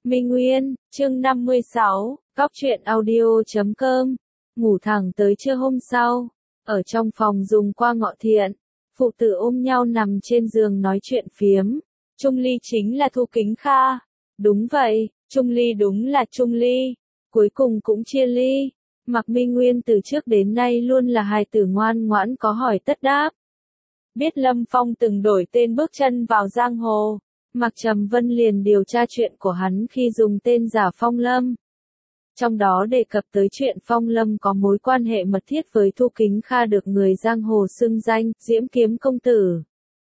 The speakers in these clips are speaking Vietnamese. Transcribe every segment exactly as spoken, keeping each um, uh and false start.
Minh Nguyên, chương năm mươi sáu, Góc truyện audio chấm com. Ngủ thẳng tới trưa hôm sau, ở trong phòng dùng qua ngọ thiện, phụ tử ôm nhau nằm trên giường nói chuyện phiếm. Trung Ly chính là Thu Kính Kha. Đúng vậy, Trung Ly đúng là Trung Ly. Cuối cùng cũng chia ly. Mạc Minh Nguyên từ trước đến nay luôn là hài tử ngoan ngoãn có hỏi tất đáp. Biết Lâm Phong từng đổi tên bước chân vào giang hồ, Mạc Trầm Vân liền điều tra chuyện của hắn khi dùng tên giả Phong Lâm. Trong đó đề cập tới chuyện Phong Lâm có mối quan hệ mật thiết với Thu Kính Kha được người giang hồ xưng danh, Diễm Kiếm Công Tử.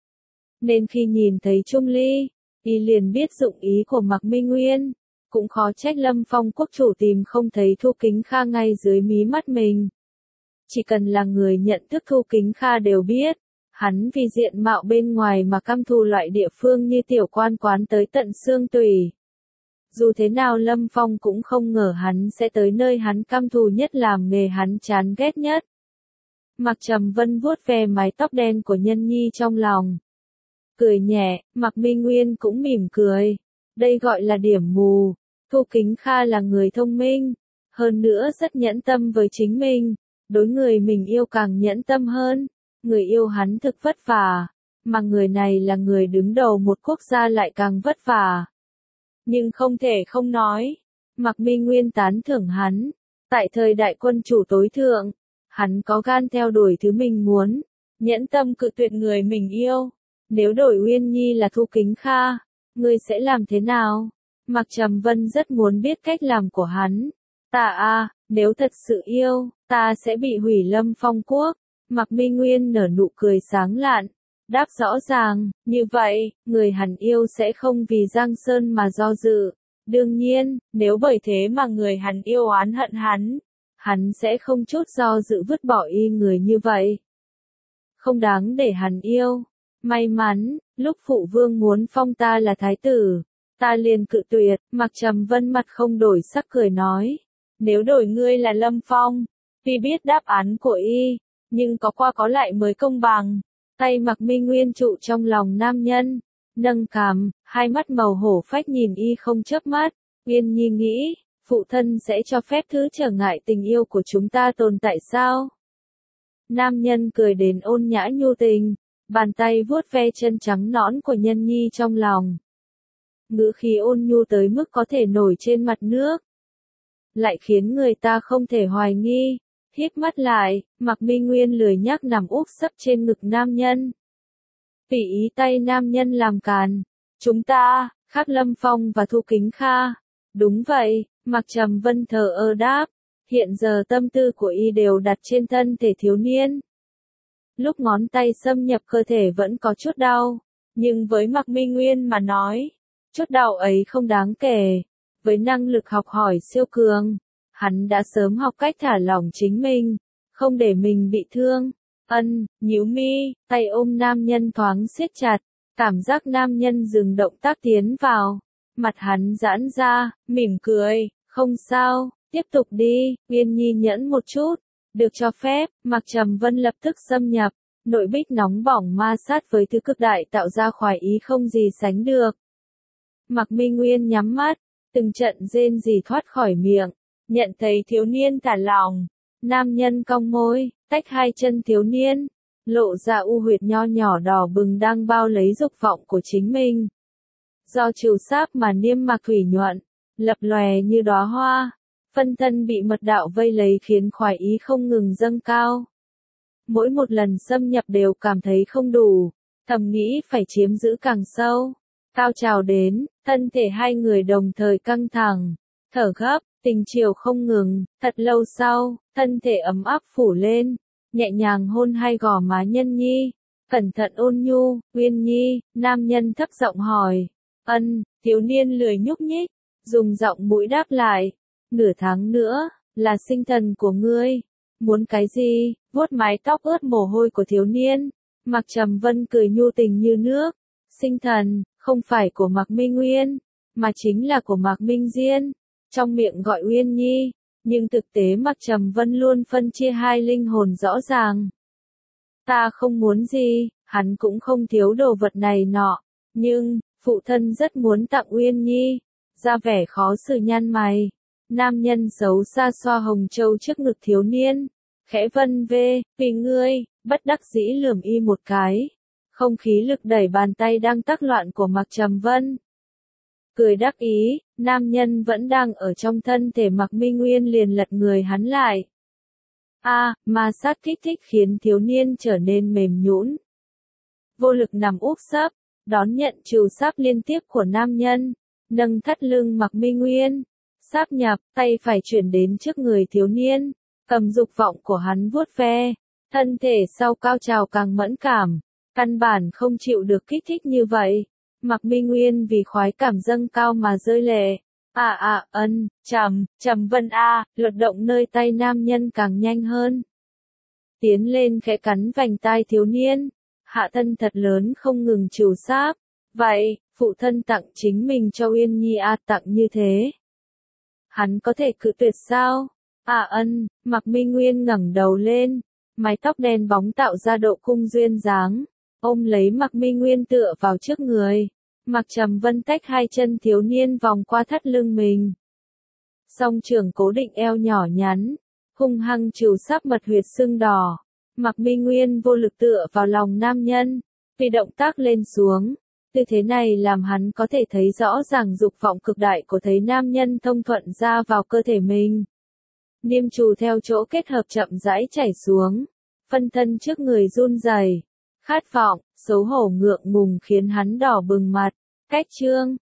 Nên khi nhìn thấy Trung Ly, y liền biết dụng ý của Mạc Minh Nguyên. Cũng khó trách Lâm Phong quốc chủ tìm không thấy Thu Kính Kha ngay dưới mí mắt mình. Chỉ cần là người nhận thức Thu Kính Kha đều biết, hắn vì diện mạo bên ngoài mà căm thù loại địa phương như tiểu quan quán tới tận xương tủy. Dù thế nào Lâm Phong cũng không ngờ hắn sẽ tới nơi hắn căm thù nhất làm nghề hắn chán ghét nhất. Mạc Trầm Vân vuốt ve mái tóc đen của Nhân Nhi trong lòng. Cười nhẹ, Mạc Minh Nguyên cũng mỉm cười. Đây gọi là điểm mù. Thu Kính Kha là người thông minh, hơn nữa rất nhẫn tâm với chính mình, đối người mình yêu càng nhẫn tâm hơn. Người yêu hắn thực vất vả, mà người này là người đứng đầu một quốc gia lại càng vất vả. Nhưng không thể không nói, Mạc Minh Nguyên tán thưởng hắn. Tại thời đại quân chủ tối thượng, hắn có gan theo đuổi thứ mình muốn, nhẫn tâm cự tuyệt người mình yêu. Nếu đổi Uyên Nhi là Thu Kính Kha, ngươi sẽ làm thế nào? Mạc Trầm Vân rất muốn biết cách làm của hắn. Ta a, nếu thật sự yêu, ta sẽ bị hủy Lâm Phong quốc. Mạc Minh Nguyên nở nụ cười sáng lạn, đáp rõ ràng, như vậy, người hắn yêu sẽ không vì Giang Sơn mà do dự. Đương nhiên, nếu bởi thế mà người hắn yêu oán hận hắn, hắn sẽ không chút do dự vứt bỏ y người như vậy. Không đáng để hắn yêu. May mắn, lúc phụ vương muốn phong ta là thái tử, ta liền cự tuyệt. Mạc Trầm Vân mặt không đổi sắc cười nói, nếu đổi ngươi là Lâm Phong, tuy biết đáp án của y, nhưng có qua có lại mới công bằng. Tay Mạc Minh Nguyên trụ trong lòng nam nhân, nâng cằm, hai mắt màu hổ phách nhìn y không chớp mắt. Uyên Nhi nghĩ, phụ thân sẽ cho phép thứ trở ngại tình yêu của chúng ta tồn tại sao? Nam nhân cười đến ôn nhã nhu tình, bàn tay vuốt ve chân trắng nõn của Nhân Nhi trong lòng. Ngữ khí ôn nhu tới mức có thể nổi trên mặt nước, lại khiến người ta không thể hoài nghi. Híp mắt lại, Mạc Minh Nguyên lười nhác nằm úp sấp trên ngực nam nhân. Tùy ý tay nam nhân làm càn. Chúng ta, khác Lâm Phong và Thu Kính Kha. Đúng vậy, Mạc Trầm Vân thờ ơ đáp. Hiện giờ tâm tư của y đều đặt trên thân thể thiếu niên. Lúc ngón tay xâm nhập cơ thể vẫn có chút đau. Nhưng với Mạc Minh Nguyên mà nói, chút đau ấy không đáng kể. Với năng lực học hỏi siêu cường, hắn đã sớm học cách thả lỏng chính mình, không để mình bị thương. Ân, nhíu mi, tay ôm nam nhân thoáng siết chặt, cảm giác nam nhân dừng động tác tiến vào. Mặt hắn giãn ra, mỉm cười, không sao, tiếp tục đi. Uyên Nhi nhẫn một chút, được cho phép. Mạc Trầm Vân lập tức xâm nhập, nội bích nóng bỏng ma sát với thứ cực đại tạo ra khoái ý không gì sánh được. Mạc Minh Nguyên nhắm mắt, từng trận rên rỉ thoát khỏi miệng. Nhận thấy thiếu niên thả lỏng, nam nhân cong môi, tách hai chân thiếu niên, lộ ra u huyệt nho nhỏ đỏ bừng đang bao lấy dục vọng của chính mình. Do trừ sáp mà niêm mạc thủy nhuận, lập lòe như đóa hoa, phân thân bị mật đạo vây lấy khiến khoái ý không ngừng dâng cao. Mỗi một lần xâm nhập đều cảm thấy không đủ, thầm nghĩ phải chiếm giữ càng sâu. Cao trào đến, thân thể hai người đồng thời căng thẳng, thở gấp. Tình chiều không ngừng, thật lâu sau, thân thể ấm áp phủ lên, nhẹ nhàng hôn hai gò má Nhân Nhi, cẩn thận ôn nhu. Uyên Nhi, nam nhân thấp giọng hỏi. Ân, thiếu niên lười nhúc nhích, dùng giọng mũi đáp lại. Nửa tháng nữa, là sinh thần của ngươi. Muốn cái gì? Vuốt mái tóc ướt mồ hôi của thiếu niên. Mạc Trầm Vân cười nhu tình như nước. Sinh thần, không phải của Mạc Minh Nguyên, mà chính là của Mạc Minh Diên. Trong miệng gọi Uyên Nhi, nhưng thực tế Mạc Trầm Vân luôn phân chia hai linh hồn rõ ràng. Ta không muốn gì, hắn cũng không thiếu đồ vật này nọ, nhưng, phụ thân rất muốn tặng Uyên Nhi. ra vẻ khó xử nhăn mày. Nam nhân xấu xa xoa hồng châu trước ngực thiếu niên, khẽ vân vê, vì ngươi, bất đắc dĩ lườm y một cái. Không khí lực đẩy bàn tay đang tắc loạn của Mạc Trầm Vân. Cười đắc ý, nam nhân vẫn đang ở trong thân thể Mạc Minh Nguyên liền lật người hắn lại. A, à, ma sát kích thích khiến thiếu niên trở nên mềm nhũn. Vô lực nằm úp sấp, đón nhận trù sáp liên tiếp của nam nhân, nâng thắt lưng Mạc Minh Nguyên, sáp nhập, tay phải chuyển đến trước người thiếu niên, cầm dục vọng của hắn vuốt ve, thân thể sau cao trào càng mẫn cảm, căn bản không chịu được kích thích như vậy. Mạc Minh Nguyên vì khoái cảm dâng cao mà rơi lệ. À à, ân, Trầm, Trầm Vân a, luật động nơi tay nam nhân càng nhanh hơn. Tiến lên khẽ cắn vành tai thiếu niên, hạ thân thật lớn không ngừng trù sáp. Vậy, phụ thân tặng chính mình cho Uyên Nhi a, tặng như thế. Hắn có thể cự tuyệt sao? À ân, Mạc Minh Nguyên ngẩng đầu lên, mái tóc đen bóng tạo ra độ cung duyên dáng, ôm lấy Mạc Minh Nguyên tựa vào trước người. Mạc Trầm Vân tách hai chân thiếu niên vòng qua thắt lưng mình. Song trường cố định eo nhỏ nhắn, hung hăng trù sáp mật huyệt sưng đỏ. Mạc Minh Nguyên vô lực tựa vào lòng nam nhân, vì động tác lên xuống. Tư thế này làm hắn có thể thấy rõ ràng dục vọng cực đại của thấy nam nhân thông thuận ra vào cơ thể mình. Niêm trù theo chỗ kết hợp chậm rãi chảy xuống, phân thân trước người run rẩy, khát vọng, xấu hổ ngượng ngùng khiến hắn đỏ bừng mặt. Cách chương